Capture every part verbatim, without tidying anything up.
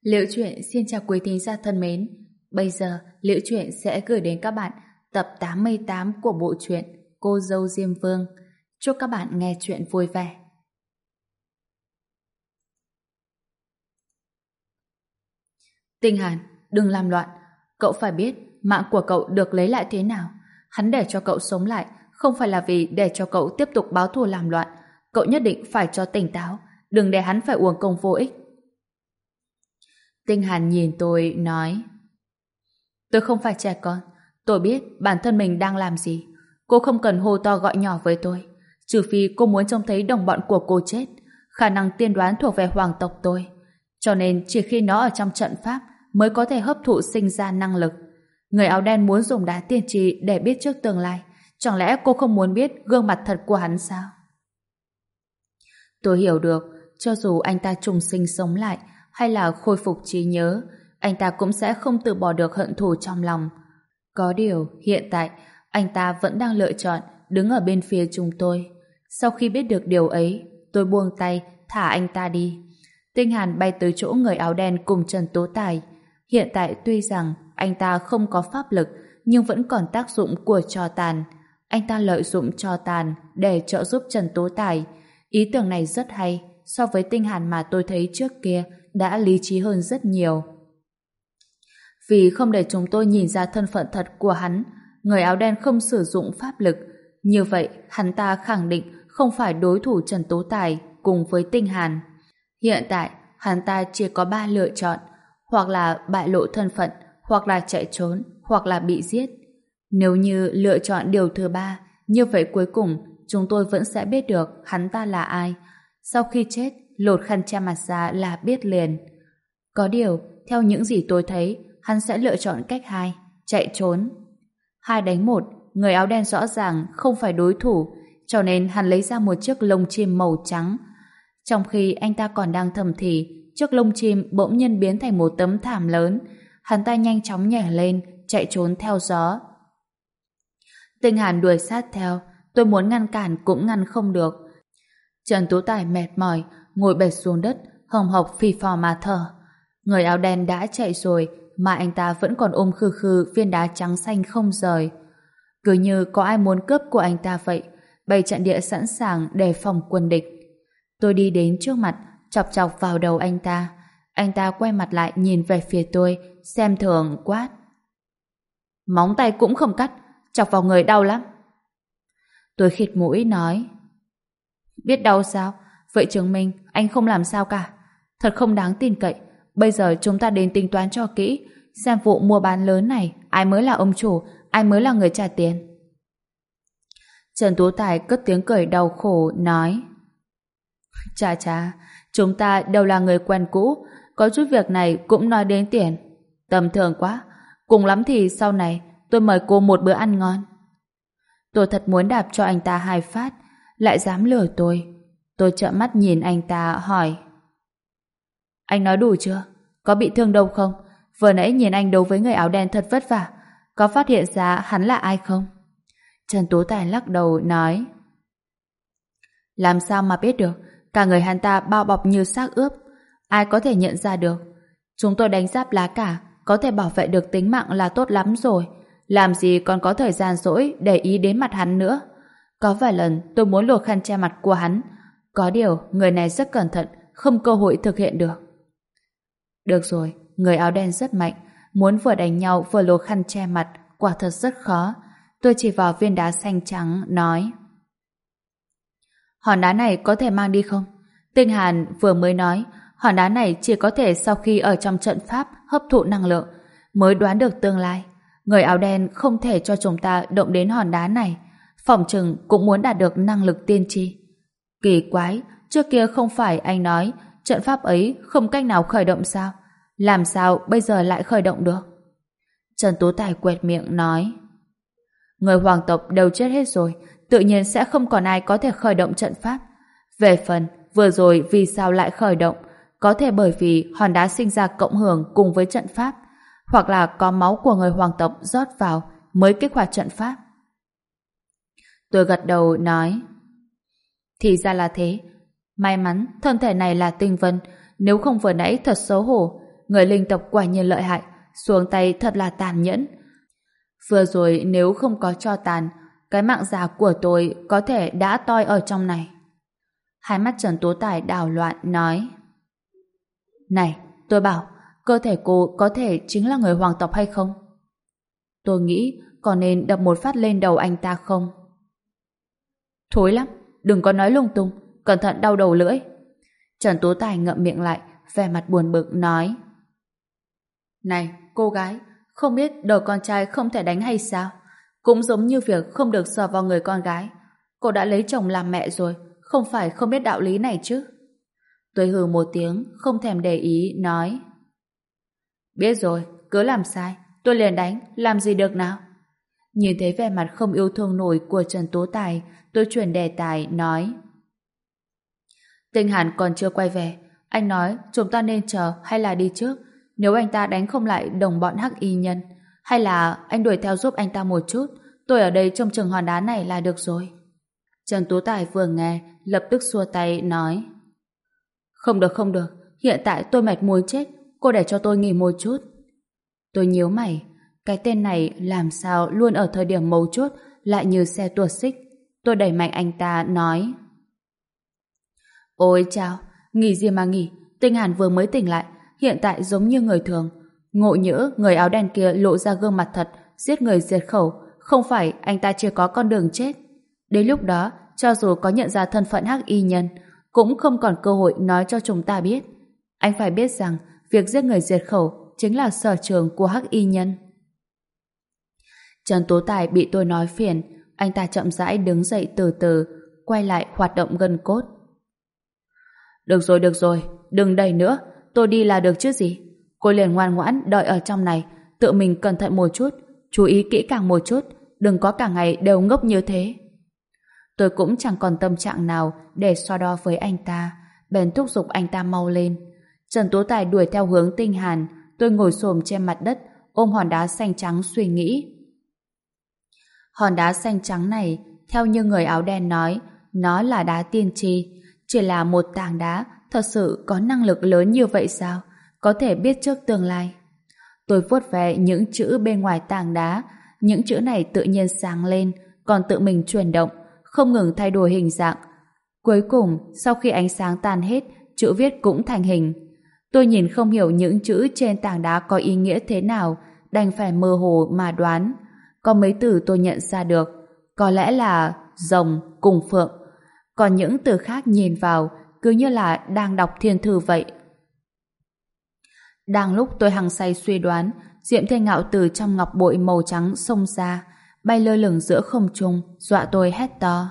Liễu Chuyện xin chào quý thính giả thân mến. Bây giờ Liễu Chuyện sẽ gửi đến các bạn tập tám mươi tám của bộ truyện Cô dâu Diêm Vương. Chúc các bạn nghe chuyện vui vẻ. Tinh Hàn, đừng làm loạn. Cậu phải biết mạng của cậu được lấy lại thế nào. Hắn để cho cậu sống lại không phải là vì để cho cậu tiếp tục báo thù làm loạn. Cậu nhất định phải cho tỉnh táo, đừng để hắn phải uổng công vô ích. Tinh Hàn nhìn tôi nói: Tôi không phải trẻ con, tôi biết bản thân mình đang làm gì. Cô không cần hô to gọi nhỏ với tôi, trừ phi cô muốn trông thấy đồng bọn của cô chết. Khả năng tiên đoán thuộc về hoàng tộc tôi, cho nên chỉ khi nó ở trong trận pháp mới có thể hấp thụ sinh ra năng lực. Người áo đen muốn dùng đá tiên tri để biết trước tương lai, chẳng lẽ cô không muốn biết gương mặt thật của hắn sao? Tôi hiểu được, cho dù anh ta trùng sinh sống lại hay là khôi phục trí nhớ, anh ta cũng sẽ không từ bỏ được hận thù trong lòng. Có điều, hiện tại, anh ta vẫn đang lựa chọn đứng ở bên phía chúng tôi. Sau khi biết được điều ấy, tôi buông tay, thả anh ta đi. Tinh Hàn bay tới chỗ người áo đen cùng Trần Tố Tài. Hiện tại tuy rằng anh ta không có pháp lực, nhưng vẫn còn tác dụng của tro tàn. Anh ta lợi dụng tro tàn để trợ giúp Trần Tố Tài. Ý tưởng này rất hay, so với Tinh Hàn mà tôi thấy trước kia đã lý trí hơn rất nhiều. Vì không để chúng tôi nhìn ra thân phận thật của hắn, người áo đen không sử dụng pháp lực. Như vậy, hắn ta khẳng định không phải đối thủ Trần Tố Tài cùng với Tinh Hàn. Hiện tại, hắn ta chỉ có ba lựa chọn, hoặc là bại lộ thân phận, hoặc là chạy trốn, hoặc là bị giết. Nếu như lựa chọn điều thứ ba, như vậy cuối cùng chúng tôi vẫn sẽ biết được hắn ta là ai. Sau khi chết, lột khăn che mặt ra là biết liền. Có điều, theo những gì tôi thấy, hắn sẽ lựa chọn cách hai, chạy trốn. Hai đánh một, người áo đen rõ ràng không phải đối thủ, cho nên hắn lấy ra một chiếc lông chim màu trắng. Trong khi anh ta còn đang thầm thì, chiếc lông chim bỗng nhiên biến thành một tấm thảm lớn. Hắn ta nhanh chóng nhảy lên, chạy trốn theo gió. Tinh Hàn đuổi sát theo, tôi muốn ngăn cản cũng ngăn không được. Trần Tú Tài mệt mỏi, ngồi bệt xuống đất, hồng hộc phì phò mà thở. Người áo đen đã chạy rồi, mà anh ta vẫn còn ôm khư khư viên đá trắng xanh không rời. Cứ như có ai muốn cướp của anh ta vậy, bày trận địa sẵn sàng để phòng quân địch. Tôi đi đến trước mặt, chọc chọc vào đầu anh ta. Anh ta quay mặt lại nhìn về phía tôi, xem thường quát: Móng tay cũng không cắt, chọc vào người đau lắm. Tôi khịt mũi nói: Biết đau sao? Vậy chứng minh anh không làm sao cả. Thật không đáng tin cậy. Bây giờ chúng ta đến tính toán cho kỹ, xem vụ mua bán lớn này ai mới là ông chủ, ai mới là người trả tiền. Trần Tú Tài cất tiếng cười đau khổ nói: Chà chà, chúng ta đều là người quen cũ, có chút việc này cũng nói đến tiền. Tầm thường quá, cùng lắm thì sau này tôi mời cô một bữa ăn ngon. Tôi thật muốn đạp cho anh ta hai phát, lại dám lừa tôi. Tôi trợn mắt nhìn anh ta hỏi: Anh nói đủ chưa? Có bị thương đâu không? Vừa nãy nhìn anh đấu với người áo đen thật vất vả, có phát hiện ra hắn là ai không? Trần Tú Tài lắc đầu nói: Làm sao mà biết được? Cả người hắn ta bao bọc như xác ướp, ai có thể nhận ra được? Chúng tôi đánh giáp lá cả, có thể bảo vệ được tính mạng là tốt lắm rồi. Làm gì còn có thời gian rỗi để ý đến mặt hắn nữa. Có vài lần tôi muốn lột khăn che mặt của hắn, có điều người này rất cẩn thận, không cơ hội thực hiện được. Được rồi, người áo đen rất mạnh, muốn vừa đánh nhau vừa lột khăn che mặt quả thật rất khó. Tôi chỉ vào viên đá xanh trắng nói: Hòn đá này có thể mang đi không? Tinh Hàn vừa mới nói hòn đá này chỉ có thể sau khi ở trong trận pháp hấp thụ năng lượng mới đoán được tương lai. Người áo đen không thể cho chúng ta động đến hòn đá này, phỏng chừng cũng muốn đạt được năng lực tiên tri. Kỳ quái, trước kia không phải anh nói trận pháp ấy không cách nào khởi động sao? Làm sao bây giờ lại khởi động được? Trần Tú Tài quẹt miệng nói: Người hoàng tộc đều chết hết rồi, tự nhiên sẽ không còn ai có thể khởi động trận pháp. Về phần vừa rồi vì sao lại khởi động, có thể bởi vì hòn đá sinh ra cộng hưởng cùng với trận pháp, hoặc là có máu của người hoàng tộc rót vào mới kích hoạt trận pháp. Tôi gật đầu nói: Thì ra là thế. May mắn thân thể này là tinh vân, nếu không vừa nãy thật xấu hổ. người linh tộc quả nhiên lợi hại, xuống tay thật là tàn nhẫn. Vừa rồi nếu không có tro tàn, cái mạng già của tôi có thể đã toi ở trong này. Hai mắt Trần Tố Tài đảo loạn nói: Này, tôi bảo, cơ thể cô có thể chính là người hoàng tộc hay không? Tôi nghĩ có nên đập một phát lên đầu anh ta không? Thối lắm, đừng có nói lung tung, cẩn thận đau đầu lưỡi. Trần Tố Tài ngậm miệng lại, vẻ mặt buồn bực nói: Này, cô gái, không biết đầu con trai không thể đánh hay sao? Cũng giống như việc không được sờ vào người con gái. Cô đã lấy chồng làm mẹ rồi, không phải không biết đạo lý này chứ? Tôi hừ một tiếng, không thèm để ý, nói: Biết rồi, cứ làm sai, tôi liền đánh, làm gì được nào? Nhìn thấy vẻ mặt không yêu thương nổi của Trần Tố Tài, tôi chuyển đề tài, nói: Tinh Hàn còn chưa quay về, anh nói chúng ta nên chờ hay là đi trước? Nếu anh ta đánh không lại đồng bọn hắc y nhân, hay là anh đuổi theo giúp anh ta một chút, tôi ở đây trông chừng hòn đá này là được rồi. Trần Tú Tài vừa nghe, lập tức xua tay, nói: Không được không được, hiện tại tôi mệt muốn chết, cô để cho tôi nghỉ một chút. Tôi nhíu mày, cái tên này làm sao luôn ở thời điểm mấu chốt lại như xe tuột xích. Tôi đẩy mạnh anh ta, nói: Ôi chao, nghỉ gì mà nghỉ, Tinh Hàn vừa mới tỉnh lại, hiện tại giống như người thường. Ngộ nhỡ người áo đen kia lộ ra gương mặt thật, giết người diệt khẩu, không phải anh ta chưa có con đường chết. Đến lúc đó, cho dù có nhận ra thân phận hắc y nhân, cũng không còn cơ hội nói cho chúng ta biết. Anh phải biết rằng việc giết người diệt khẩu chính là sở trường của hắc y nhân. Trần Tố Tài bị tôi nói phiền, anh ta chậm rãi đứng dậy từ từ, quay lại hoạt động gân cốt. Được rồi, được rồi, đừng đẩy nữa, tôi đi là được chứ gì. Cô liền ngoan ngoãn đợi ở trong này, tự mình cẩn thận một chút, chú ý kỹ càng một chút, đừng có cả ngày đều ngốc như thế. Tôi cũng chẳng còn tâm trạng nào để so đo với anh ta, bèn thúc giục anh ta mau lên. Trần Tố Tài đuổi theo hướng Tinh Hàn, tôi ngồi xổm trên mặt đất, ôm hòn đá xanh trắng suy nghĩ. Hòn đá xanh trắng này, theo như người áo đen nói, nó là đá tiên tri, chỉ là một tảng đá, thật sự có năng lực lớn như vậy sao? Có thể biết trước tương lai. Tôi vuốt về những chữ bên ngoài tảng đá, những chữ này tự nhiên sáng lên, còn tự mình chuyển động, không ngừng thay đổi hình dạng. Cuối cùng, sau khi ánh sáng tan hết, chữ viết cũng thành hình. Tôi nhìn không hiểu những chữ trên tảng đá có ý nghĩa thế nào, đành phải mơ hồ mà đoán. Có mấy từ tôi nhận ra được, có lẽ là rồng cùng phượng. Còn những từ khác nhìn vào, cứ như là đang đọc thiên thư vậy. Đang lúc tôi hăng say suy đoán, Diệm Thiên Ngạo từ trong ngọc bội màu trắng xông ra, bay lơ lửng giữa không trung, dọa tôi hét to.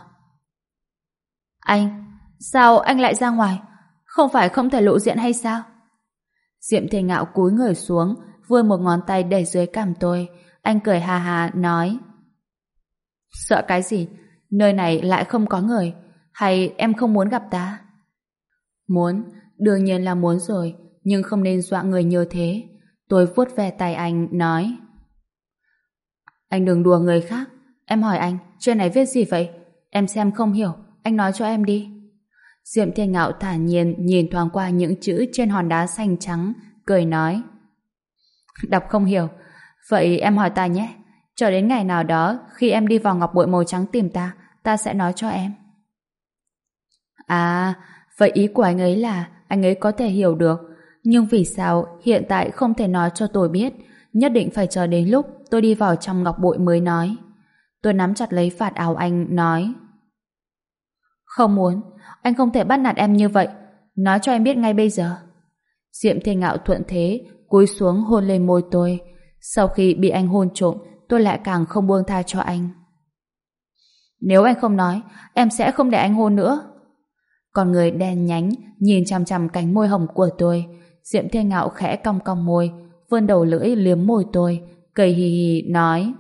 Anh, sao anh lại ra ngoài? Không phải không thể lộ diện hay sao? Diệm Thiên Ngạo cúi người xuống, vươn một ngón tay để dưới cằm tôi. Anh cười hà hà nói: Sợ cái gì? Nơi này lại không có người. Hay em không muốn gặp ta? Muốn, đương nhiên là muốn rồi, nhưng không nên dọa người như thế. Tôi vuốt ve tay anh, nói: Anh đừng đùa người khác. Em hỏi anh, trên này viết gì vậy? Em xem không hiểu, anh nói cho em đi. Diệm Thiên Ngạo thản nhiên nhìn thoáng qua những chữ trên hòn đá xanh trắng, cười nói: Đọc không hiểu. Vậy em hỏi ta nhé, chờ đến ngày nào đó khi em đi vào ngọc bội màu trắng tìm ta, ta sẽ nói cho em. À, vậy ý của anh ấy là anh ấy có thể hiểu được, nhưng vì sao hiện tại không thể nói cho tôi biết, nhất định phải chờ đến lúc tôi đi vào trong ngọc bội mới nói. Tôi nắm chặt lấy vạt áo anh, nói: Không muốn, anh không thể bắt nạt em như vậy, nói cho em biết ngay bây giờ. Diệm Thiên Ngạo thuận thế, cúi xuống hôn lên môi tôi. Sau khi bị anh hôn trộm, tôi lại càng không buông tha cho anh. Nếu anh không nói, em sẽ không để anh hôn nữa. Con người đen nhánh nhìn chằm chằm cánh môi hồng của tôi. Diệm Thiên Ngạo khẽ cong cong môi, vươn đầu lưỡi liếm môi tôi, cười hì hì nói: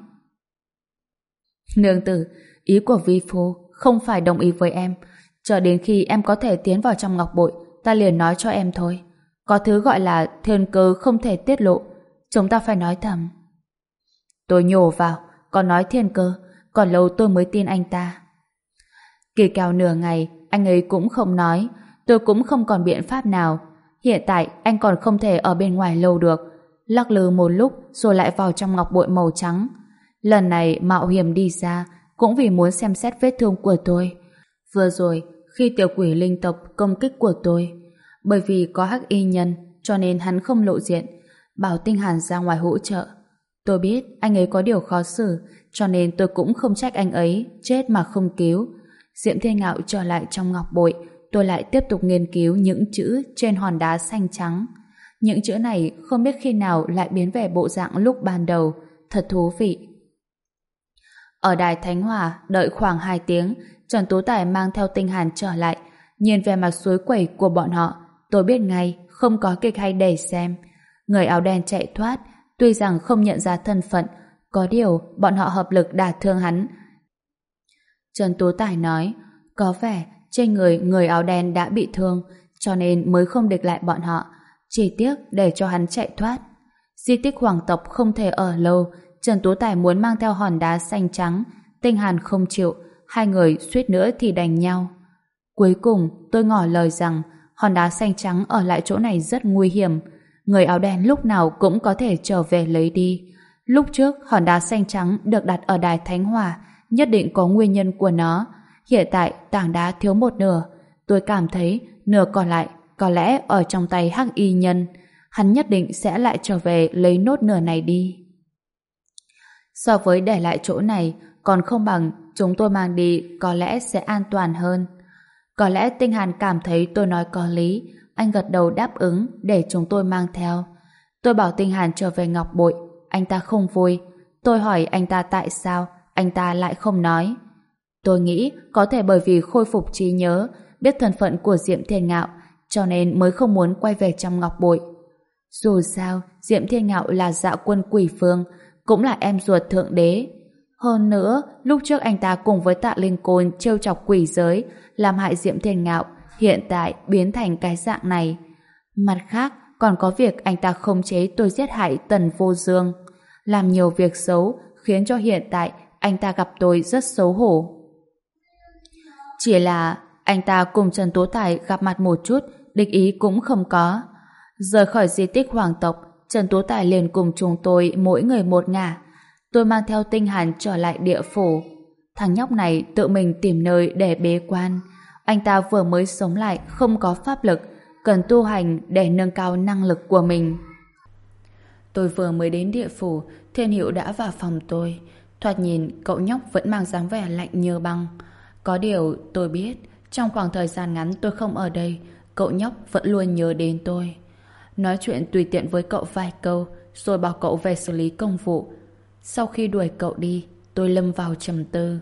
Nương tử, ý của vi phu không phải đồng ý với em. Chờ đến khi em có thể tiến vào trong ngọc bội, ta liền nói cho em thôi. Có thứ gọi là thiên cơ không thể tiết lộ, chúng ta phải nói thầm. Tôi nhổ vào, còn nói thiên cơ, còn lâu tôi mới tin anh ta. Kỳ kèo nửa ngày, anh ấy cũng không nói, tôi cũng không còn biện pháp nào. Hiện tại anh còn không thể ở bên ngoài lâu được. Lắc lư một lúc rồi lại vào trong ngọc bội màu trắng. Lần này mạo hiểm đi ra cũng vì muốn xem xét vết thương của tôi. Vừa rồi, khi tiểu quỷ linh tộc công kích của tôi, bởi vì có hắc y nhân cho nên hắn không lộ diện, bảo Tinh Hàn ra ngoài hỗ trợ. Tôi biết anh ấy có điều khó xử, cho nên tôi cũng không trách anh ấy chết mà không cứu. Diệm Thiên Ngạo trở lại trong ngọc bội, tôi lại tiếp tục nghiên cứu những chữ trên hòn đá xanh trắng. Những chữ này không biết khi nào lại biến về bộ dạng lúc ban đầu, thật thú vị. Ở đài Thánh Hòa đợi khoảng hai tiếng, Trần Tú Tài mang theo Tinh Hàn trở lại. Nhìn về mặt suối quẩy của bọn họ, tôi biết ngay không có kịch hay để xem. Người áo đen chạy thoát, tuy rằng không nhận ra thân phận, có điều bọn họ hợp lực đả thương hắn. Trần Tú Tài nói, có vẻ trên người người áo đen đã bị thương, cho nên mới không địch lại bọn họ. Chỉ tiếc để cho hắn chạy thoát. Di tích hoàng tộc không thể ở lâu, Trần Tú Tài muốn mang theo hòn đá xanh trắng, Tinh Hàn không chịu, hai người suýt nữa thì đánh nhau. Cuối cùng tôi ngỏ lời rằng hòn đá xanh trắng ở lại chỗ này rất nguy hiểm, người áo đen lúc nào cũng có thể trở về lấy đi. Lúc trước hòn đá xanh trắng được đặt ở đài Thánh Hòa, nhất định có nguyên nhân của nó. Hiện tại tảng đá thiếu một nửa, tôi cảm thấy nửa còn lại có lẽ ở trong tay hắc y nhân. Hắn nhất định sẽ lại trở về lấy nốt nửa này đi. So với để lại chỗ này, còn không bằng chúng tôi mang đi có lẽ sẽ an toàn hơn. Có lẽ Tinh Hàn cảm thấy tôi nói có lý, anh gật đầu đáp ứng để chúng tôi mang theo. Tôi bảo Tinh Hàn trở về ngọc bội, anh ta không vui. Tôi hỏi anh ta tại sao, anh ta lại không nói. Tôi nghĩ có thể bởi vì khôi phục trí nhớ, biết thân phận của Diệm Thiên Ngạo, cho nên mới không muốn quay về trong ngọc bội. Dù sao, Diệm Thiên Ngạo là Dạo Quân Quỷ Phương, cũng là em ruột thượng đế. Hơn nữa, lúc trước anh ta cùng với Tạ Linh Côn trêu chọc quỷ giới, làm hại Diệm Thiên Ngạo, hiện tại biến thành cái dạng này. Mặt khác, còn có việc anh ta khống chế tôi giết hại Tần Vô Dương, làm nhiều việc xấu, khiến cho hiện tại anh ta gặp tôi rất xấu hổ. Chỉ là anh ta cùng Trần Tú Tài gặp mặt một chút, địch ý cũng không có. Rời khỏi di tích hoàng tộc, Trần Tú Tài liền cùng chúng tôi mỗi người một ngả. Tôi mang theo Tinh Hàn trở lại địa phủ. Thằng nhóc này tự mình tìm nơi để bế quan. Anh ta vừa mới sống lại, không có pháp lực, cần tu hành để nâng cao năng lực của mình. Tôi vừa mới đến địa phủ, Thiên Hiệu đã vào phòng tôi. Thoạt nhìn cậu nhóc vẫn mang dáng vẻ lạnh như băng. Có điều tôi biết, trong khoảng thời gian ngắn tôi không ở đây, cậu nhóc vẫn luôn nhớ đến tôi. Nói chuyện tùy tiện với cậu vài câu, rồi bảo cậu về xử lý công vụ. Sau khi đuổi cậu đi, tôi lâm vào trầm tư.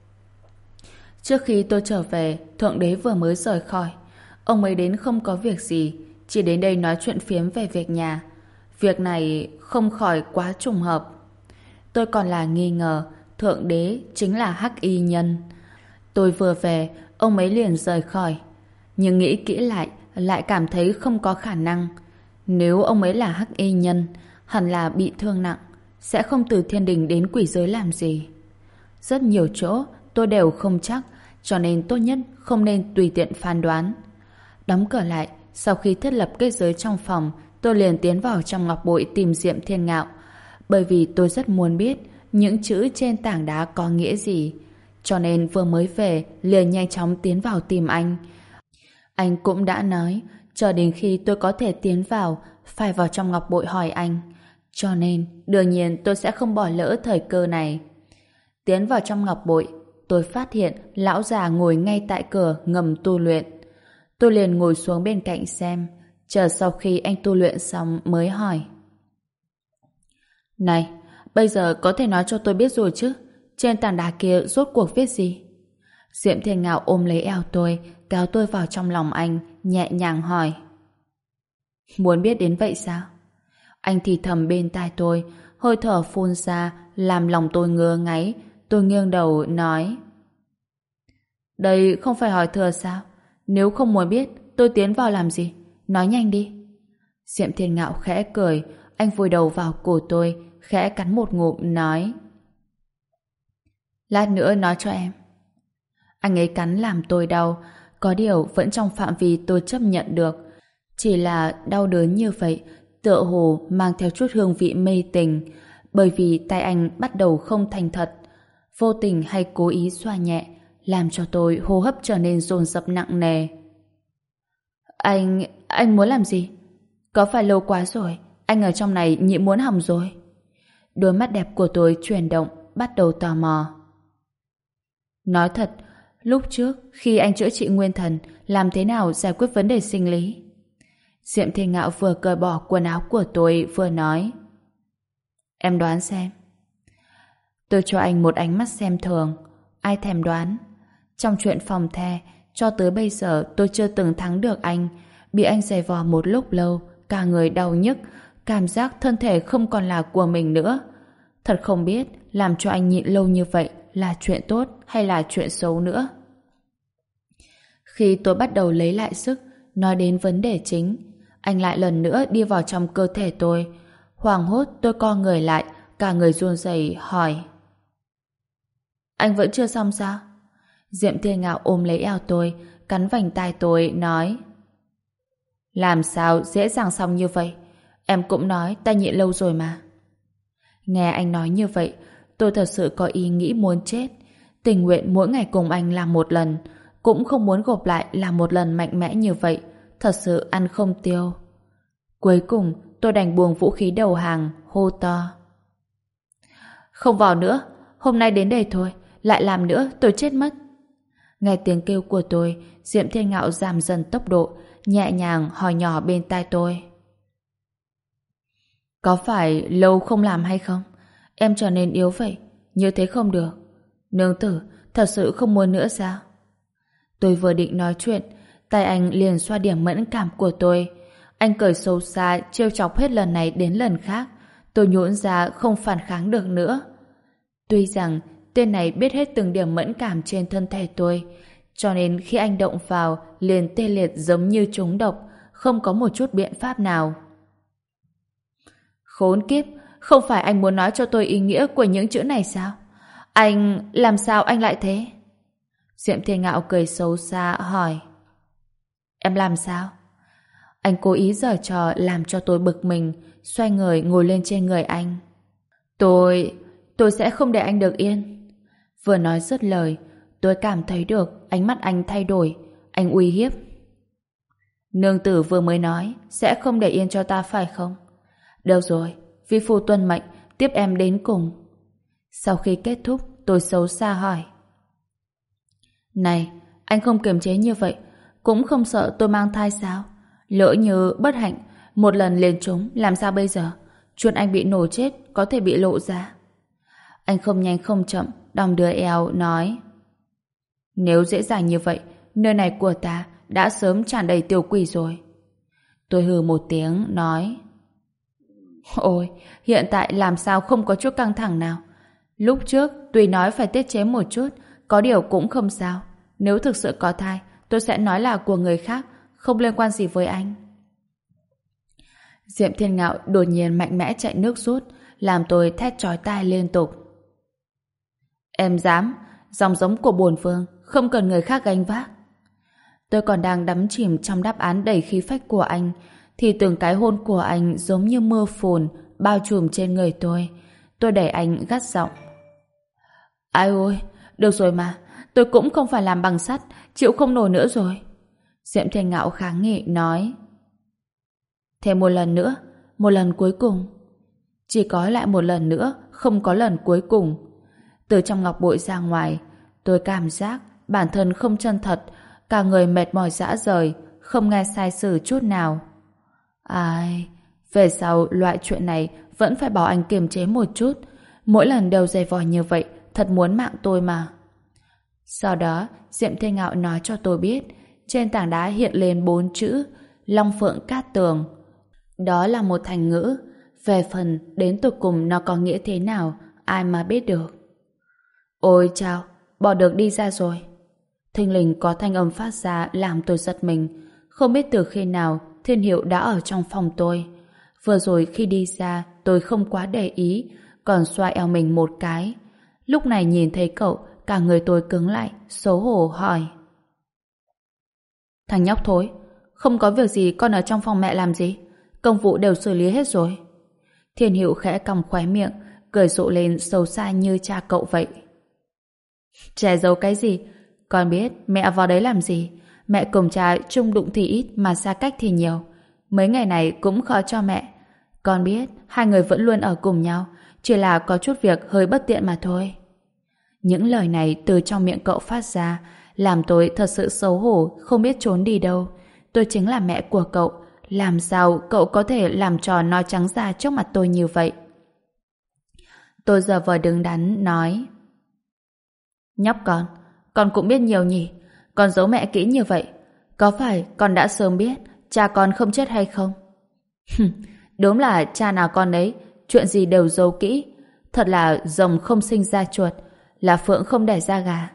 Trước khi tôi trở về, Thượng Đế vừa mới rời khỏi. Ông ấy đến không có việc gì, chỉ đến đây nói chuyện phiếm về việc nhà. Việc này không khỏi quá trùng hợp. Tôi còn là nghi ngờ Thượng Đế chính là hắc y nhân. Tôi vừa về, ông ấy liền rời khỏi. Nhưng nghĩ kỹ lại, lại cảm thấy không có khả năng. Nếu ông ấy là hắc y nhân, hẳn là bị thương nặng, sẽ không từ thiên đình đến quỷ giới làm gì. Rất nhiều chỗ tôi đều không chắc, cho nên tốt nhất không nên tùy tiện phán đoán. Đóng cửa lại, sau khi thiết lập kết giới trong phòng, tôi liền tiến vào trong ngọc bội tìm Diệm Thiên Ngạo, bởi vì tôi rất muốn biết những chữ trên tảng đá có nghĩa gì. Cho nên vừa mới về liền nhanh chóng tiến vào tìm anh. Anh cũng đã nói chờ đến khi tôi có thể tiến vào phải vào trong ngọc bội hỏi anh, cho nên đương nhiên tôi sẽ không bỏ lỡ thời cơ này. Tiến vào trong ngọc bội, tôi phát hiện lão già ngồi ngay tại cửa ngầm tu luyện. Tôi liền ngồi xuống bên cạnh xem, chờ sau khi anh tu luyện xong mới hỏi. Này, bây giờ có thể nói cho tôi biết rồi chứ, trên tảng đá kia rốt cuộc viết gì? Diệm Thiên Ngạo ôm lấy eo tôi, kéo tôi vào trong lòng anh, nhẹ nhàng hỏi. Muốn biết đến vậy sao? Anh thì thầm bên tai tôi, hơi thở phun ra, làm lòng tôi ngứa ngáy. Tôi nghiêng đầu nói. Đây không phải hỏi thừa sao? Nếu không muốn biết, tôi tiến vào làm gì? Nói nhanh đi. Diệm Thiên Ngạo khẽ cười, anh vùi đầu vào cổ tôi, khẽ cắn một ngụm, nói. Lát nữa nói cho em. Anh ấy cắn làm tôi đau, có điều vẫn trong phạm vi tôi chấp nhận được. Chỉ là đau đớn như vậy, tựa hồ mang theo chút hương vị mê tình, bởi vì tay anh bắt đầu không thành thật, vô tình hay cố ý xoa nhẹ, làm cho tôi hô hấp trở nên dồn dập nặng nề. Anh... anh muốn làm gì? Có phải lâu quá rồi, anh ở trong này nhịn muốn hỏng rồi? Đôi mắt đẹp của tôi chuyển động, bắt đầu tò mò. Nói thật, lúc trước khi anh chữa trị nguyên thần, làm thế nào giải quyết vấn đề sinh lý? Diệm Thiên Ngạo vừa cởi bỏ quần áo của tôi vừa nói. Em đoán xem. Tôi cho anh một ánh mắt xem thường. Ai thèm đoán. Trong chuyện phòng the, cho tới bây giờ tôi chưa từng thắng được anh. Bị anh giày vò một lúc lâu, cả người đau nhức, cảm giác thân thể không còn là của mình nữa. Thật không biết làm cho anh nhịn lâu như vậy là chuyện tốt hay là chuyện xấu nữa. Khi tôi bắt đầu lấy lại sức, nói đến vấn đề chính, anh lại lần nữa đi vào trong cơ thể tôi. Hoảng hốt tôi co người lại, cả người run rẩy hỏi. Anh vẫn chưa xong sao? Diệm Thiên Ngạo ôm lấy eo tôi, cắn vành tai tôi, nói. Làm sao dễ dàng xong như vậy? Em cũng nói ta nhịn lâu rồi mà. Nghe anh nói như vậy, tôi thật sự có ý nghĩ muốn chết. Tình nguyện mỗi ngày cùng anh làm một lần, cũng không muốn gộp lại làm một lần mạnh mẽ như vậy. Thật sự ăn không tiêu. Cuối cùng tôi đành buông vũ khí đầu hàng, hô to. Không vào nữa, hôm nay đến đây thôi, lại làm nữa tôi chết mất. Nghe tiếng kêu của tôi, Diệm Thiên Ngạo giảm dần tốc độ, nhẹ nhàng hỏi nhỏ bên tai tôi. Có phải lâu không làm hay không? Em trở nên yếu vậy, như thế không được. Nương tử, thật sự không muốn nữa sao? Tôi vừa định nói chuyện, tay anh liền xoa điểm mẫn cảm của tôi. Anh cười sâu xa, trêu chọc hết lần này đến lần khác. Tôi nhũn ra không phản kháng được nữa. Tuy rằng tên này biết hết từng điểm mẫn cảm trên thân thể tôi, cho nên khi anh động vào liền tê liệt giống như trúng độc, không có một chút biện pháp nào. Khốn kiếp, không phải anh muốn nói cho tôi ý nghĩa của những chữ này sao? Anh... làm sao anh lại thế? Diệm Thiên Ngạo cười xấu xa hỏi. Em làm sao? Anh cố ý giở trò làm cho tôi bực mình, xoay người ngồi lên trên người anh. Tôi... tôi sẽ không để anh được yên. Vừa nói dứt lời, tôi cảm thấy được ánh mắt anh thay đổi. Anh uy hiếp. Nương tử vừa mới nói sẽ không để yên cho ta phải không? Được rồi, vi phu tuân mệnh, tiếp em đến cùng. Sau khi kết thúc, tôi xấu xa hỏi. Này, anh không kiềm chế như vậy, cũng không sợ tôi mang thai sao? Lỡ như bất hạnh, một lần liền trúng, làm sao bây giờ? Chuyện anh bị nổ chết có thể bị lộ ra. Anh không nhanh không chậm, đong đưa eo, nói. Nếu dễ dàng như vậy, nơi này của ta đã sớm tràn đầy tiểu quỷ rồi. Tôi hừ một tiếng, nói. Ôi, hiện tại làm sao không có chút căng thẳng nào? Lúc trước, tuy nói phải tiết chế một chút, có điều cũng không sao. Nếu thực sự có thai, tôi sẽ nói là của người khác, không liên quan gì với anh. Diệm Thiên Ngạo đột nhiên mạnh mẽ chạy nước rút, làm tôi thét chói tai liên tục. Em dám, dòng giống của bổn vương, không cần người khác gánh vác. Tôi còn đang đắm chìm trong đáp án đầy khí phách của anh, thì từng cái hôn của anh giống như mưa phùn bao trùm trên người tôi. Tôi đẩy anh gắt giọng. Ai ôi, được rồi mà, tôi cũng không phải làm bằng sắt, chịu không nổi nữa rồi. Diệm Thiên Ngạo kháng nghị nói. Thêm một lần nữa, một lần cuối cùng. Chỉ có lại một lần nữa, không có lần cuối cùng. Từ trong ngọc bội ra ngoài, tôi cảm giác bản thân không chân thật, cả người mệt mỏi rã rời, không nghe sai sử chút nào. Ai... về sau loại chuyện này vẫn phải bảo anh kiềm chế một chút. Mỗi lần đều dày vò như vậy, thật muốn mạng tôi mà. Sau đó, Diệm Thiên Ngạo nói cho tôi biết, trên tảng đá hiện lên bốn chữ Long Phượng Cát Tường. Đó là một thành ngữ. Về phần đến tột cùng nó có nghĩa thế nào, ai mà biết được. Ôi chao, bỏ được đi ra rồi. Thình lình có thanh âm phát ra làm tôi giật mình. Không biết từ khi nào Thiên Hiệu đã ở trong phòng tôi. Vừa rồi khi đi ra, tôi không quá để ý, còn xoa eo mình một cái. Lúc này nhìn thấy cậu, cả người tôi cứng lại, xấu hổ hỏi. Thằng nhóc thối, Không có việc gì con ở trong phòng mẹ làm gì? Công vụ đều xử lý hết rồi. Thiên Hữu khẽ cong khóe miệng, cười rộ lên xấu xa như cha cậu vậy. Che giấu cái gì? Con biết mẹ vào đấy làm gì. Mẹ cùng cha chung đụng thì ít mà xa cách thì nhiều. Mấy ngày này cũng khó cho mẹ. Con biết hai người vẫn luôn ở cùng nhau, chỉ là có chút việc hơi bất tiện mà thôi. Những lời này từ trong miệng cậu phát ra làm tôi thật sự xấu hổ, không biết trốn đi đâu. Tôi chính là mẹ của cậu. Làm sao cậu có thể làm trò nói trắng ra trước mặt tôi như vậy? Tôi giờ vờ đứng đắn nói: Nhóc con, con cũng biết nhiều nhỉ? Con giấu mẹ kỹ như vậy, có phải con đã sớm biết cha con không chết hay không? Đúng là cha nào con ấy, chuyện gì đều giấu kỹ. Thật là rồng không sinh ra chuột, là phượng không đẻ ra gà.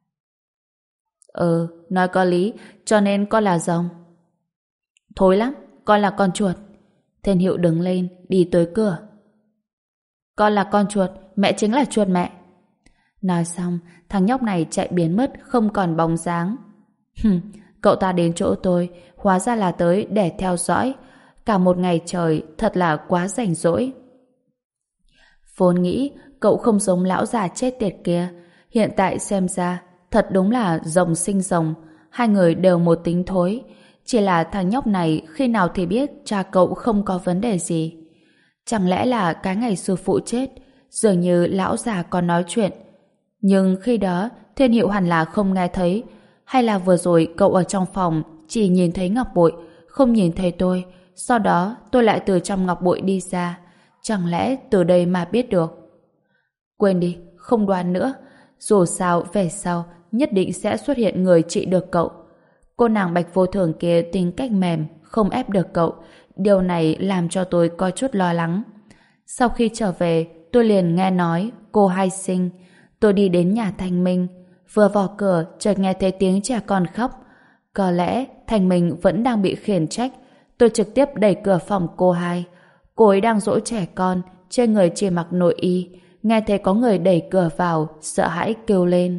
Ừ, nói có lý, cho nên con là rồng. Thối lắm, con là con chuột. Thiên Hữu đứng lên, đi tới cửa. Con là con chuột, mẹ chính là chuột mẹ. Nói xong, thằng nhóc này chạy biến mất, không còn bóng dáng. Hừm, cậu ta đến chỗ tôi, hóa ra là tới để theo dõi. Cả một ngày trời, thật là quá rảnh rỗi. Vốn nghĩ cậu không giống lão già chết tiệt kia, hiện tại xem ra thật đúng là rồng sinh rồng, hai người đều một tính thối. Chỉ là thằng nhóc này khi nào thì biết cha cậu không có vấn đề gì. Chẳng lẽ là cái ngày sư phụ chết, dường như lão già còn nói chuyện. Nhưng khi đó Thiên Hữu hẳn là không nghe thấy, hay là vừa rồi cậu ở trong phòng chỉ nhìn thấy ngọc bội, không nhìn thấy tôi. Sau đó tôi lại từ trong ngọc bội đi ra. Chẳng lẽ từ đây mà biết được? Quên đi, không đoán nữa. Dù sao về sau nhất định sẽ xuất hiện người trị được cậu. Cô nàng Bạch Vô Thường kia tính cách mềm, không ép được cậu. Điều này làm cho tôi có chút lo lắng. Sau khi trở về, tôi liền nghe nói cô hai sinh. Tôi đi đến nhà Thanh Minh, vừa vào cửa chợt nghe thấy tiếng trẻ con khóc. Có lẽ Thanh Minh vẫn đang bị khiển trách. Tôi trực tiếp đẩy cửa phòng cô hai. Cô ấy đang dỗ trẻ con, trên người chỉ mặc nội y. Nghe thấy có người đẩy cửa vào, sợ hãi kêu lên.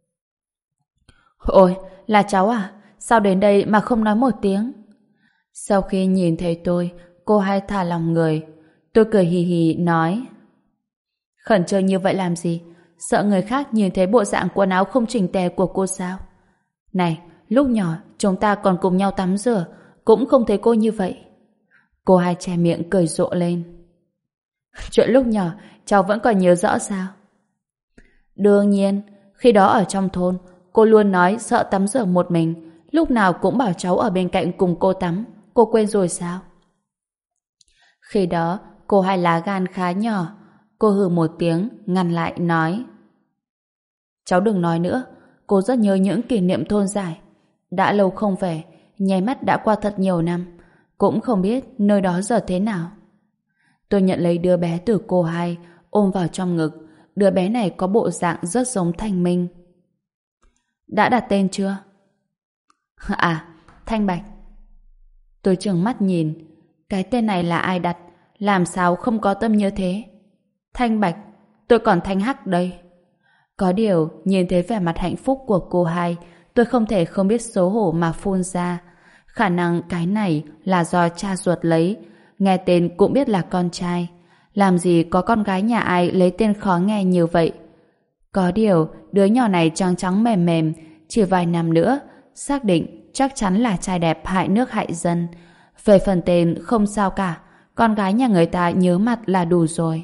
Ôi, là cháu à? Sao đến đây mà không nói một tiếng? Sau khi nhìn thấy tôi, cô hai thả lòng người. Tôi cười hì hì nói: Khẩn trương như vậy làm gì? Sợ người khác nhìn thấy bộ dạng quần áo không chỉnh tề của cô sao? Này, lúc nhỏ chúng ta còn cùng nhau tắm rửa, cũng không thấy cô như vậy. Cô hai che miệng cười rộ lên. Chuyện lúc nhỏ cháu vẫn còn nhớ rõ sao? Đương nhiên, khi đó ở trong thôn, cô luôn nói sợ tắm rửa một mình, lúc nào cũng bảo cháu ở bên cạnh cùng cô tắm. Cô quên rồi sao? Khi đó cô hai lá gan khá nhỏ. Cô hừ một tiếng, ngăn lại nói: Cháu đừng nói nữa, cô rất nhớ những kỷ niệm thôn giải. Đã lâu không về, nháy mắt đã qua thật nhiều năm, cũng không biết nơi đó giờ thế nào. Tôi nhận lấy đứa bé từ cô hai, ôm vào trong ngực. Đứa bé này có bộ dạng rất giống Thanh Minh. Đã đặt tên chưa? À, Thanh Bạch. Tôi trừng mắt nhìn. Cái tên này là ai đặt? Làm sao không có tâm như thế? Thanh Bạch, tôi còn Thanh Hắc đây. Có điều, nhìn thấy vẻ mặt hạnh phúc của cô hai, tôi không thể không biết xấu hổ mà phun ra. Khả năng cái này là do cha ruột lấy. Nghe tên cũng biết là con trai. Làm gì có con gái nhà ai lấy tên khó nghe như vậy. Có điều, đứa nhỏ này trắng trắng mềm mềm, chỉ vài năm nữa, xác định chắc chắn là trai đẹp hại nước hại dân. Về phần tên không sao cả, con gái nhà người ta nhớ mặt là đủ rồi.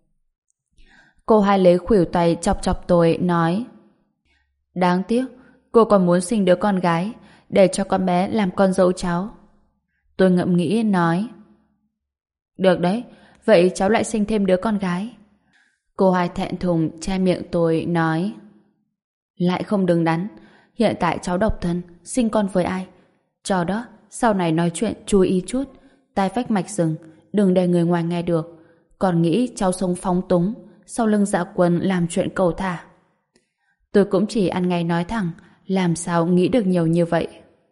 Cô hai lấy khuỷu tay chọc chọc tôi, nói: Đáng tiếc, cô còn muốn sinh đứa con gái, để cho con bé làm con dâu cháu. Tôi ngẫm nghĩ nói: Được đấy, vậy cháu lại sinh thêm đứa con gái. Cô hai thẹn thùng che miệng tôi, nói: Lại không đứng đắn, hiện tại cháu độc thân, sinh con với ai? Cho đó, sau này nói chuyện chú ý chút, tai vách mạch rừng, đừng để người ngoài nghe được. Còn nghĩ cháu sống phóng túng, sau lưng Dạ Quân làm chuyện cầu thả. Tôi cũng chỉ ăn ngay nói thẳng, làm sao nghĩ được nhiều như vậy.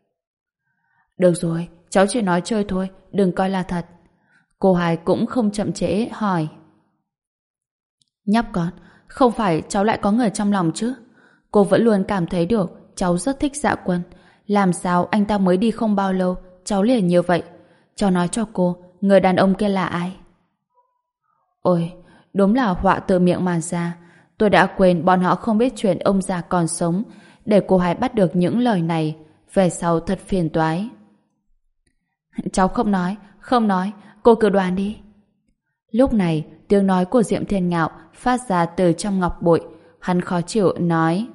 Được rồi, cháu chỉ nói chơi thôi, đừng coi là thật. Cô hai cũng không chậm trễ hỏi: Nhóc con, không phải cháu lại có người trong lòng chứ? Cô vẫn luôn cảm thấy được cháu rất thích Dạ Quân. Làm sao anh ta mới đi không bao lâu cháu liền như vậy. Cháu nói cho cô, người đàn ông kia là ai? Ôi, đúng là họa từ miệng mà ra. Tôi đã quên bọn họ không biết chuyện ông già còn sống, để cô Hai bắt được những lời này. Về sau thật phiền toái. Cháu không nói, không nói, cô cứ đoán đi. Lúc này, tiếng nói của Diệm Thiên Ngạo phát ra từ trong ngọc bội. Hắn khó chịu nói: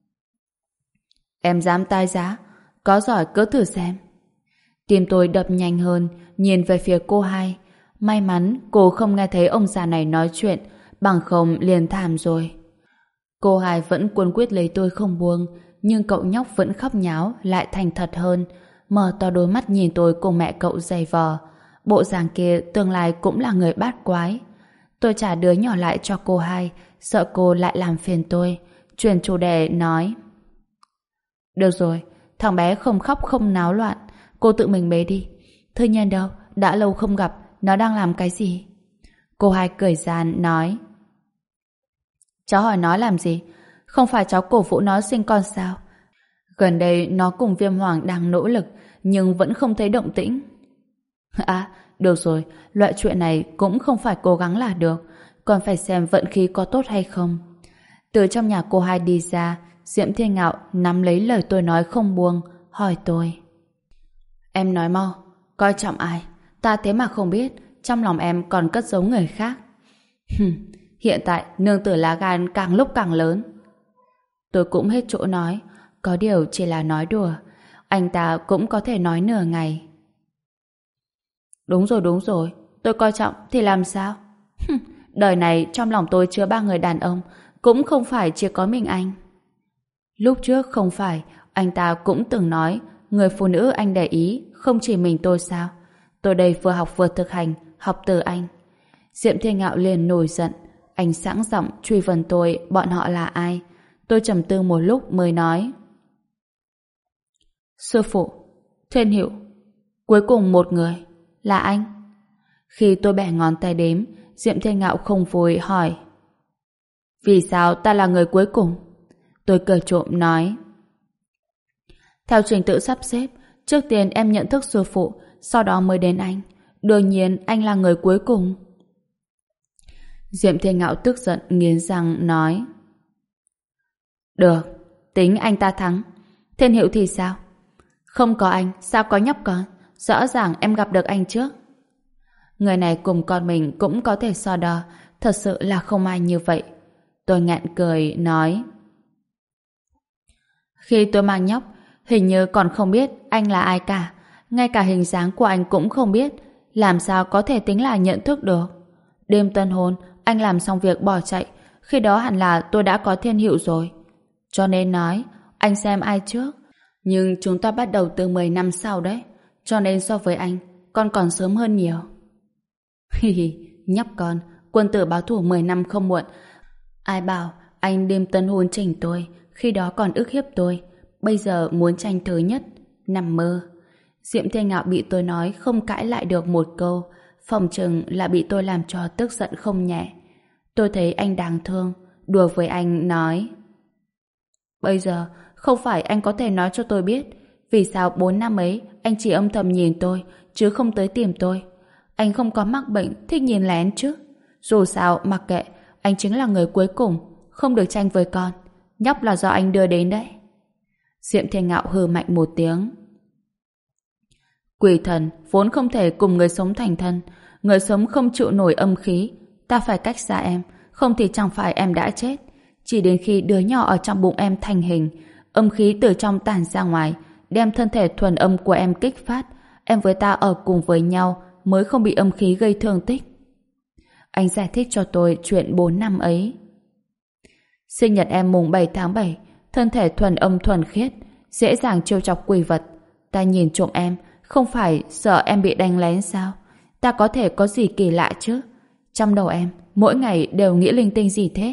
Em dám tai giá, có giỏi cứ thử xem. Tim tôi đập nhanh hơn, nhìn về phía cô Hai. May mắn cô không nghe thấy ông già này nói chuyện, bằng không liền thảm rồi. Cô Hai vẫn cuốn quyết lấy tôi không buông, nhưng cậu nhóc vẫn khóc nháo, lại thành thật hơn, mở to đôi mắt nhìn tôi cùng mẹ cậu giày vò. Bộ dạng kia tương lai cũng là người bát quái. Tôi trả đứa nhỏ lại cho cô Hai, sợ cô lại làm phiền tôi. Chuyển chủ đề nói: Được rồi, thằng bé không khóc không náo loạn, cô tự mình bế đi. Thư Nhiên đâu, đã lâu không gặp, nó đang làm cái gì? Cô Hai cười gian nói: Cháu hỏi nó làm gì? Không phải cháu cổ vũ nó sinh con sao? Gần đây nó cùng Viêm Hoàng đang nỗ lực, nhưng vẫn không thấy động tĩnh. À, được rồi, loại chuyện này cũng không phải cố gắng là được, còn phải xem vận khí có tốt hay không. Từ trong nhà cô Hai đi ra, Diệm Thiên Ngạo nắm lấy lời tôi nói không buông, hỏi tôi: Em nói mau, coi trọng ai? Ta thế mà không biết, trong lòng em còn cất giấu người khác. Hiện tại nương tử lá gan càng lúc càng lớn. Tôi cũng hết chỗ nói, có điều chỉ là nói đùa. Anh ta cũng có thể nói nửa ngày. Đúng rồi, đúng rồi, tôi coi trọng thì làm sao? Đời này trong lòng tôi chứa ba người đàn ông, cũng không phải chỉ có mình anh. Lúc trước không phải, anh ta cũng từng nói người phụ nữ anh để ý không chỉ mình tôi sao? Tôi đây vừa học vừa thực hành, học từ anh. Diệm Thiên Ngạo liền nổi giận, anh sẵn giọng truy vấn tôi bọn họ là ai. Tôi trầm tư một lúc mới nói: Sư phụ, Thiên Hữu, cuối cùng một người, là anh. Khi tôi bẻ ngón tay đếm, Diệm Thiên Ngạo không vui hỏi: Vì sao ta là người cuối cùng? Tôi cười trộm nói: Theo trình tự sắp xếp, trước tiên em nhận thức sư phụ, sau đó mới đến anh. Đương nhiên anh là người cuối cùng. Diệm Thiên Ngạo tức giận nghiến răng nói: Được, tính anh ta thắng. Thiên Hữu thì sao? Không có anh, sao có nhóc con? Rõ ràng em gặp được anh trước. Người này cùng con mình cũng có thể so đo, thật sự là không ai như vậy. Tôi ngạn cười nói: Khi tôi mang nhóc, hình như còn không biết anh là ai cả. Ngay cả hình dáng của anh cũng không biết, làm sao có thể tính là nhận thức được. Đêm tân hôn, anh làm xong việc bỏ chạy, khi đó hẳn là tôi đã có Thiên Hữu rồi. Cho nên nói, anh xem ai trước. Nhưng chúng ta bắt đầu từ mười năm sau đấy, cho nên so với anh, con còn sớm hơn nhiều. Hi hi, nhóc con, quân tử báo thù mười năm không muộn. Ai bảo anh đêm tân hôn chỉnh tôi, khi đó còn ức hiếp tôi, bây giờ muốn tranh thứ nhất, nằm mơ. Diệm Thiên Ngạo bị tôi nói không cãi lại được một câu, phòng chừng là bị tôi làm cho tức giận không nhẹ. Tôi thấy anh đáng thương, đùa với anh nói: Bây giờ, không phải anh có thể nói cho tôi biết vì sao bốn năm ấy anh chỉ âm thầm nhìn tôi, chứ không tới tìm tôi. Anh không có mắc bệnh thích nhìn lén chứ. Dù sao, mặc kệ, anh chính là người cuối cùng, không được tranh với con. Nhóc là do anh đưa đến đấy. Diệm Thiên Ngạo hừ mạnh một tiếng. Quỷ thần vốn không thể cùng người sống thành thân, người sống không chịu nổi âm khí, ta phải cách xa em, không thì chẳng phải em đã chết. Chỉ đến khi đứa nhỏ ở trong bụng em thành hình, âm khí từ trong tản ra ngoài, đem thân thể thuần âm của em kích phát, em với ta ở cùng với nhau mới không bị âm khí gây thương tích. Anh giải thích cho tôi chuyện bốn năm ấy. Sinh nhật em mùng bảy tháng bảy, thân thể thuần âm thuần khiết, dễ dàng trêu chọc quỷ vật. Ta nhìn trộm em, không phải sợ em bị đánh lén sao? Ta có thể có gì kỳ lạ chứ? Trong đầu em, mỗi ngày đều nghĩ linh tinh gì thế?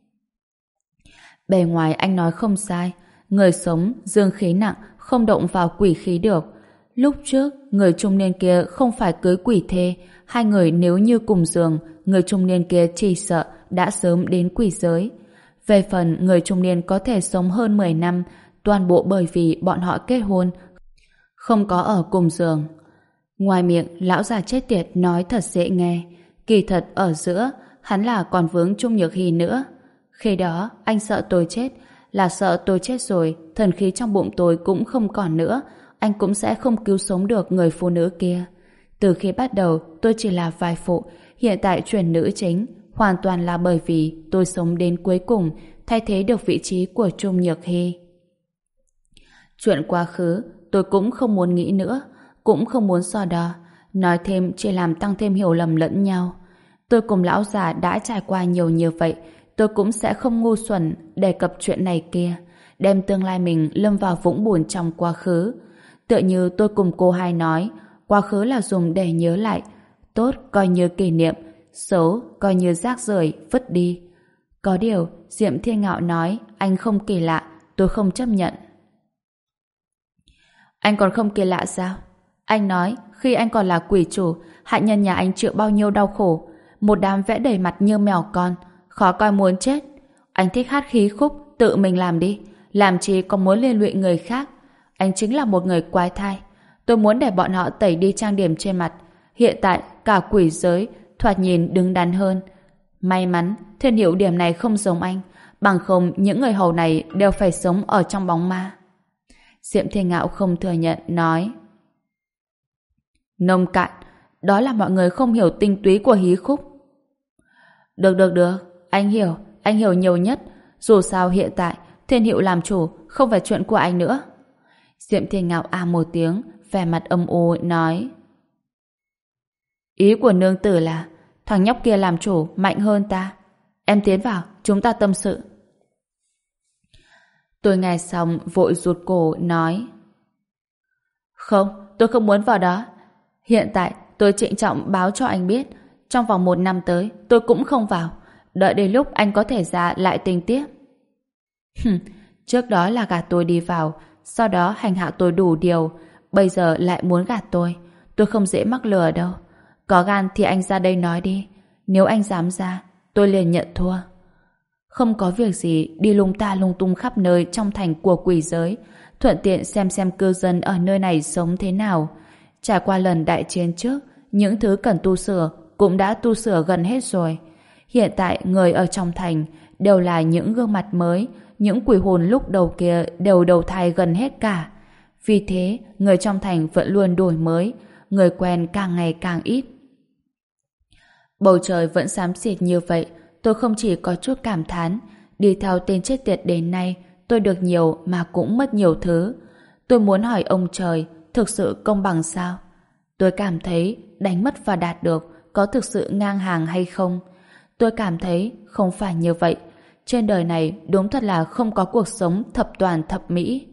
Bề ngoài anh nói không sai, người sống, dương khí nặng, không động vào quỷ khí được. Lúc trước, người trung niên kia không phải cưới quỷ thê, hai người nếu như cùng giường, người trung niên kia chỉ sợ đã sớm đến quỷ giới. Về phần người trung niên có thể sống hơn mười năm, toàn bộ bởi vì bọn họ kết hôn, không có ở cùng giường. Ngoài miệng, lão già chết tiệt nói thật dễ nghe. Kỳ thật ở giữa, hắn là còn vướng Trung Nhược Hy nữa. Khi đó, anh sợ tôi chết, là sợ tôi chết rồi, thần khí trong bụng tôi cũng không còn nữa, anh cũng sẽ không cứu sống được người phụ nữ kia. Từ khi bắt đầu, tôi chỉ là vai phụ, hiện tại chuyển nữ chính, hoàn toàn là bởi vì tôi sống đến cuối cùng, thay thế được vị trí của Trung Nhược Hy. Chuyện quá khứ, tôi cũng không muốn nghĩ nữa, cũng không muốn so đo, nói thêm chỉ làm tăng thêm hiểu lầm lẫn nhau. Tôi cùng lão già đã trải qua nhiều như vậy, tôi cũng sẽ không ngu xuẩn đề cập chuyện này kia, đem tương lai mình lâm vào vũng bùn trong quá khứ. Tựa như tôi cùng cô hai nói, quá khứ là dùng để nhớ lại, tốt coi như kỷ niệm, xấu coi như rác rưởi vứt đi. Có điều, Diệm Thiên Ngạo nói anh không kỳ lạ, tôi không chấp nhận. Anh còn không kỳ lạ sao? Anh nói khi anh còn là quỷ chủ, hạ nhân nhà anh chịu bao nhiêu đau khổ, một đám vẽ đầy mặt như mèo con, khó coi muốn chết. Anh thích hát khí khúc, tự mình làm đi, làm chi có muốn liên lụy người khác. Anh chính là một người quái thai. Tôi muốn để bọn họ tẩy đi trang điểm trên mặt. Hiện tại cả quỷ giới thoạt nhìn đứng đắn hơn. May mắn Thiên Hiểu điểm này không giống anh, bằng không những người hầu này đều phải sống ở trong bóng ma. Diệm Thiên Ngạo không thừa nhận, nói: Nông cạn, đó là mọi người không hiểu tinh túy của hí khúc. Được được được, anh hiểu, anh hiểu nhiều nhất. Dù sao hiện tại Thiên Hiệu làm chủ không phải chuyện của anh nữa. Diệm Thiên Ngạo à một tiếng, vẻ mặt âm u nói: Ý của nương tử là thằng nhóc kia làm chủ mạnh hơn ta. Em tiến vào, chúng ta tâm sự. Tôi nghe xong vội rụt cổ nói: Không, tôi không muốn vào đó. Hiện tại tôi trịnh trọng báo cho anh biết, trong vòng một năm tới tôi cũng không vào. Đợi đến lúc anh có thể ra lại tính tiếp. Trước đó là gạt tôi đi vào, sau đó hành hạ tôi đủ điều, bây giờ lại muốn gạt tôi. Tôi không dễ mắc lừa đâu. Có gan thì anh ra đây nói đi. Nếu anh dám ra, tôi liền nhận thua. Không có việc gì đi lung ta lung tung khắp nơi trong thành của quỷ giới, thuận tiện xem xem cư dân ở nơi này sống thế nào. Trải qua lần đại chiến trước, những thứ cần tu sửa cũng đã tu sửa gần hết rồi. Hiện tại người ở trong thành đều là những gương mặt mới, những quỷ hồn lúc đầu kia đều đầu thai gần hết cả. Vì thế, người trong thành vẫn luôn đổi mới, người quen càng ngày càng ít. Bầu trời vẫn xám xịt như vậy, tôi không chỉ có chút cảm thán, đi theo tên chết tiệt đến nay, tôi được nhiều mà cũng mất nhiều thứ. Tôi muốn hỏi ông trời, thực sự công bằng sao? Tôi cảm thấy đánh mất và đạt được có thực sự ngang hàng hay không? Tôi cảm thấy không phải như vậy. Trên đời này đúng thật là không có cuộc sống thập toàn thập mỹ.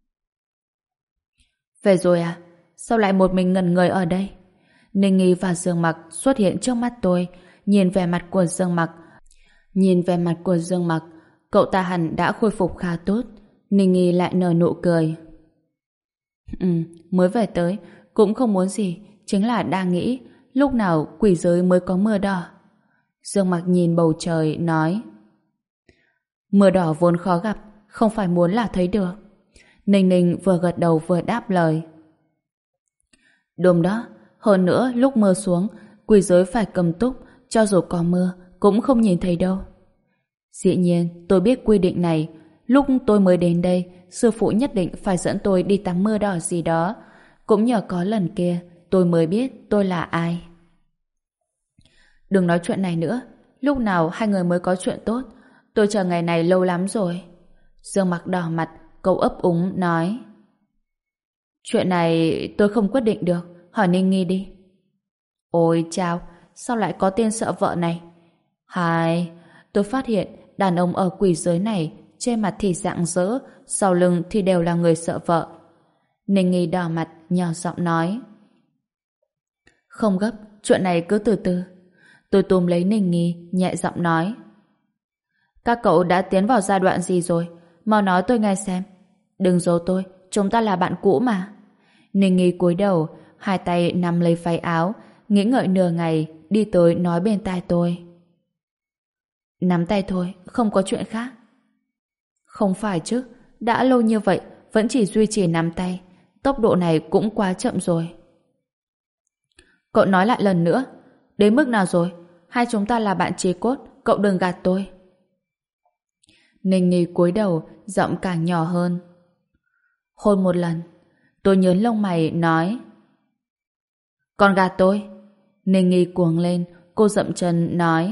Về rồi à? Sao lại một mình ngẩn người ở đây? Ninh Nghi và Dương Mặc xuất hiện trước mắt tôi, nhìn về mặt của Dương Mặc. Nhìn về mặt của Dương Mặc, cậu ta hẳn đã khôi phục khá tốt. Ninh Nghi lại nở nụ cười. Ừ, mới về tới, cũng không muốn gì, chính là đang nghĩ lúc nào quỷ giới mới có mưa đỏ. Dương Mặc nhìn bầu trời, nói: Mưa đỏ vốn khó gặp, không phải muốn là thấy được. Ninh Ninh vừa gật đầu vừa đáp lời. Đúng đó, hơn nữa lúc mưa xuống, quỷ giới phải cầm túc, cho dù có mưa, cũng không nhìn thấy đâu. Dĩ nhiên, tôi biết quy định này. Lúc tôi mới đến đây, sư phụ nhất định phải dẫn tôi đi tắm mưa đỏ gì đó. Cũng nhờ có lần kia, tôi mới biết tôi là ai. Đừng nói chuyện này nữa. Lúc nào hai người mới có chuyện tốt? Tôi chờ ngày này lâu lắm rồi. Dương Mặc đỏ mặt, cậu ấp úng nói: Chuyện này tôi không quyết định được, hỏi Ninh Nghi đi. Ôi chao, sao lại có tên sợ vợ này? Hai, tôi phát hiện đàn ông ở quỷ giới này trên mặt thì rạng rỡ, sau lưng thì đều là người sợ vợ. Ninh Nghi đỏ mặt, nhỏ giọng nói: Không gấp, chuyện này cứ từ từ. Tôi túm lấy Ninh Nghi, nhẹ giọng nói: Các cậu đã tiến vào giai đoạn gì rồi? Mau nói tôi nghe xem. Đừng giấu tôi, chúng ta là bạn cũ mà. Ninh Nghi cúi đầu, hai tay nắm lấy váy áo, nghĩ ngợi nửa ngày, đi tới nói bên tai tôi: Nắm tay thôi, không có chuyện khác. Không phải chứ, đã lâu như vậy vẫn chỉ duy trì nắm tay. Tốc độ này cũng quá chậm rồi. Cậu nói lại lần nữa. Đến mức nào rồi? Hai chúng ta là bạn chí cốt, cậu đừng gạt tôi. Ninh Nghi cúi đầu, giọng càng nhỏ hơn. Hôn một lần. Tôi nhớn lông mày nói. Còn gạt tôi? Ninh Nghi cuồng lên, cô dậm chân nói.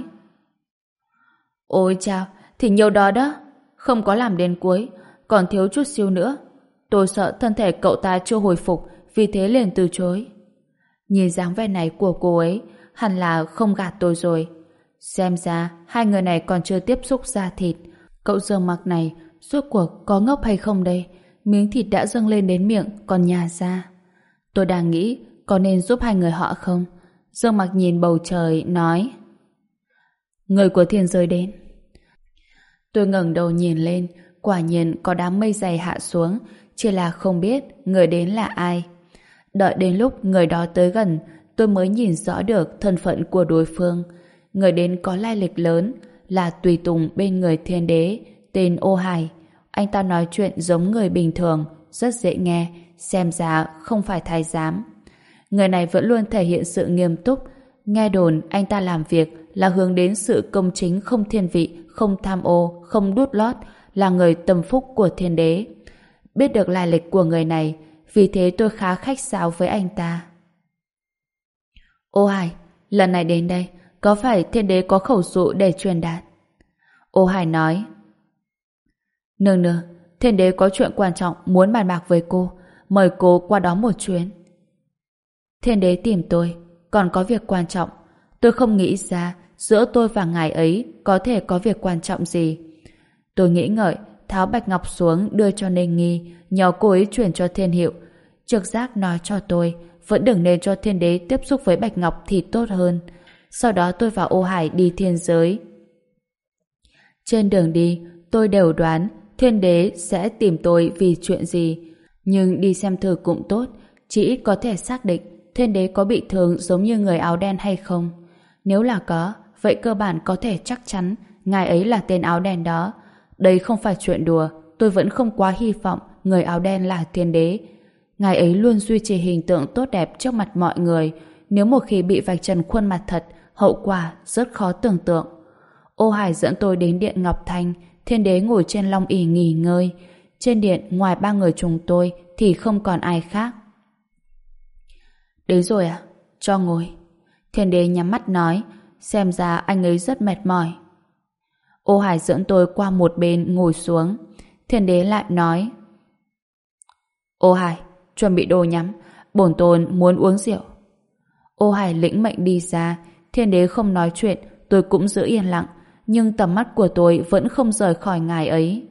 Ôi chao, thì nhiều đó đó. Không có làm đến cuối, còn thiếu chút xíu nữa. Tôi sợ thân thể cậu ta chưa hồi phục, vì thế liền từ chối. Nhìn dáng vẻ này của cô ấy, hẳn là không gạt tôi rồi. Xem ra hai người này còn chưa tiếp xúc da thịt. Cậu Dương Mặc này rốt cuộc có ngốc hay không đây? Miếng thịt đã dâng lên đến miệng còn nhả ra. Tôi đang nghĩ có nên giúp hai người họ không? Dương Mặc nhìn bầu trời nói. Người của thiên giới đến. Tôi ngẩng đầu nhìn lên, quả nhiên có đám mây dày hạ xuống, chỉ là không biết người đến là ai. Đợi đến lúc người đó tới gần, tôi mới nhìn rõ được thân phận của đối phương. Người đến có lai lịch lớn, là tùy tùng bên người thiên đế, tên Ô Hải. Anh ta nói chuyện giống người bình thường, rất dễ nghe, xem ra không phải thái giám. Người này vẫn luôn thể hiện sự nghiêm túc. Nghe đồn anh ta làm việc là hướng đến sự công chính, không thiên vị, không tham ô, không đút lót, là người tâm phúc của thiên đế. Biết được lai lịch của người này, vì thế tôi khá khách sáo với anh ta. Ô Hải, lần này đến đây, có phải thiên đế có khẩu dụ để truyền đạt? Ô Hải nói. Nương nương, thiên đế có chuyện quan trọng muốn bàn bạc với cô, mời cô qua đó một chuyến. Thiên đế tìm tôi, còn có việc quan trọng. Tôi không nghĩ ra giữa tôi và ngài ấy có thể có việc quan trọng gì. Tôi nghĩ ngợi, tháo bạch ngọc xuống đưa cho Ninh Nghi, nhờ cô ấy chuyển cho thiên hiệu. Trực giác nói cho tôi vẫn đừng nên cho thiên đế tiếp xúc với bạch ngọc thì tốt hơn. Sau đó tôi và Ô Hải đi thiên giới. Trên đường đi, tôi đều đoán thiên đế sẽ tìm tôi vì chuyện gì. Nhưng đi xem thử cũng tốt, chỉ có thể xác định thiên đế có bị thương giống như người áo đen hay không. Nếu là có, vậy cơ bản có thể chắc chắn ngài ấy là tên áo đen đó. Đây không phải chuyện đùa, tôi vẫn không quá hy vọng người áo đen là thiên đế. Ngài ấy luôn duy trì hình tượng tốt đẹp trước mặt mọi người. Nếu một khi bị vạch trần khuôn mặt thật, hậu quả rất khó tưởng tượng. Ô Hải dẫn tôi đến điện Ngọc Thanh. Thiên đế ngồi trên long ỷ nghỉ ngơi. Trên điện, ngoài ba người chúng tôi thì không còn ai khác. Đến rồi à? Cho ngồi. Thiên đế nhắm mắt nói, xem ra anh ấy rất mệt mỏi. Ô Hải dẫn tôi qua một bên ngồi xuống. Thiên đế lại nói. Ô Hải, chuẩn bị đồ nhắm, bổn tôn muốn uống rượu. Ô Hải lĩnh mệnh đi ra. Thiên đế không nói chuyện, tôi cũng giữ yên lặng, nhưng tầm mắt của tôi vẫn không rời khỏi ngài ấy.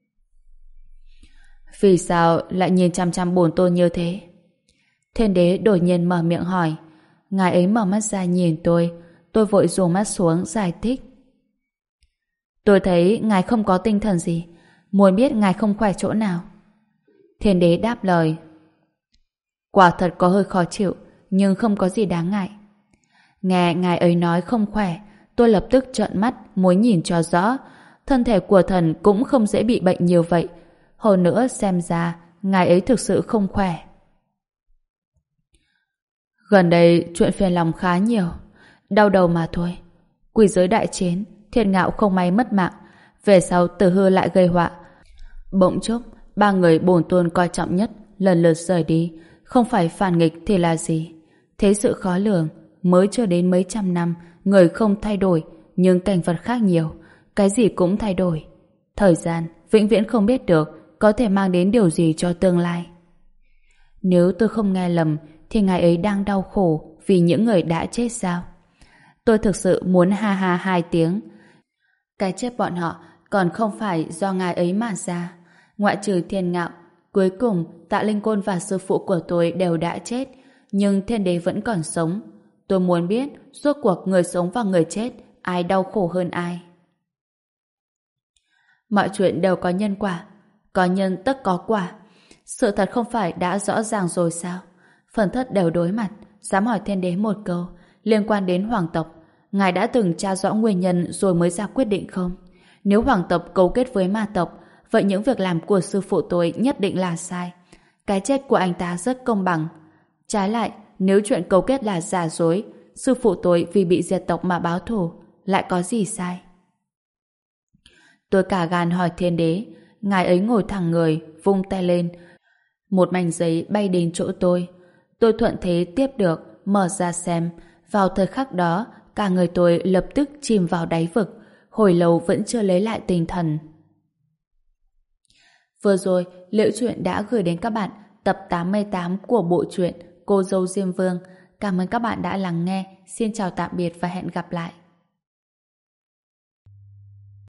Vì sao lại nhìn chăm chăm bổn tôn như thế? Thiên đế đột nhiên mở miệng hỏi. Ngài ấy mở mắt ra nhìn tôi. Tôi vội rủ mắt xuống giải thích. Tôi thấy ngài không có tinh thần gì, muốn biết ngài không khỏe chỗ nào. Thiên đế đáp lời. Quả thật có hơi khó chịu, nhưng không có gì đáng ngại. Nghe ngài ấy nói không khỏe, tôi lập tức trợn mắt muốn nhìn cho rõ. Thân thể của thần cũng không dễ bị bệnh nhiều vậy. Hơn nữa xem ra ngài ấy thực sự không khỏe. Gần đây chuyện phiền lòng khá nhiều, đau đầu mà thôi. Quỷ giới đại chiến, Thiên Ngạo không may mất mạng, về sau Tử Hư lại gây họa. Bỗng chốc, ba người bổn tôn coi trọng nhất lần lượt rời đi, không phải phản nghịch thì là gì? Thế sự khó lường, mới chưa đến mấy trăm năm, người không thay đổi, nhưng cảnh vật khác nhiều, cái gì cũng thay đổi. Thời gian vĩnh viễn không biết được có thể mang đến điều gì cho tương lai. Nếu tôi không nghe lầm, thì ngài ấy đang đau khổ vì những người đã chết sao? Tôi thực sự muốn ha ha hai tiếng. Cái chết bọn họ còn không phải do ngài ấy mà ra. Ngoại trừ Thiên Ngạo, cuối cùng Tạ Linh Côn và sư phụ của tôi đều đã chết, nhưng thiên đế vẫn còn sống. Tôi muốn biết rốt cuộc người sống và người chết ai đau khổ hơn ai. Mọi chuyện đều có nhân quả, có nhân tất có quả. Sự thật không phải đã rõ ràng rồi sao? Phần thất đều đối mặt, dám hỏi thiên đế một câu liên quan đến hoàng tộc. Ngài đã từng tra rõ nguyên nhân rồi mới ra quyết định không? Nếu hoàng tộc cấu kết với ma tộc, vậy những việc làm của sư phụ tôi nhất định là sai. Cái chết của anh ta rất công bằng. Trái lại, nếu chuyện cấu kết là giả dối, sư phụ tôi vì bị diệt tộc mà báo thù, lại có gì sai? Tôi cả gan hỏi thiên đế, ngài ấy ngồi thẳng người, vung tay lên. Một mảnh giấy bay đến chỗ tôi. Tôi thuận thế tiếp được, mở ra xem. Vào thời khắc đó, cả người tôi lập tức chìm vào đáy vực, hồi lâu vẫn chưa lấy lại tinh thần. Vừa rồi, Liễu Chuyện đã gửi đến các bạn tập tám mươi tám của bộ truyện Cô dâu Diêm Vương. Cảm ơn các bạn đã lắng nghe. Xin chào tạm biệt và hẹn gặp lại.